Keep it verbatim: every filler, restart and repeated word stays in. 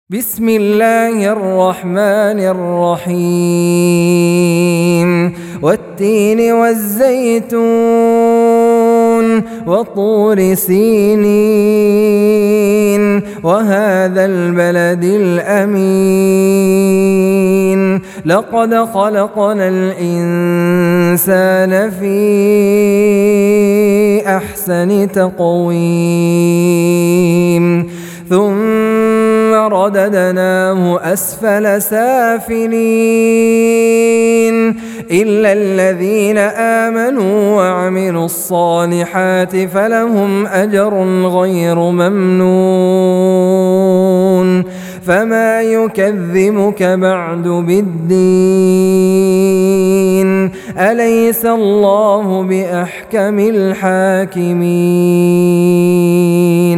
بسم الله الرحمن الرحيم والتين والزيتون وطور سينين وهذا البلد الأمين لقد خلقنا الإنسان في أحسن تقويم ثم رددناه أسفل سافلين إلا الذين آمنوا وعملوا الصالحات فلهم أجر غير ممنون فما يكذبك بعد بالدين أليس الله بأحكم الحاكمين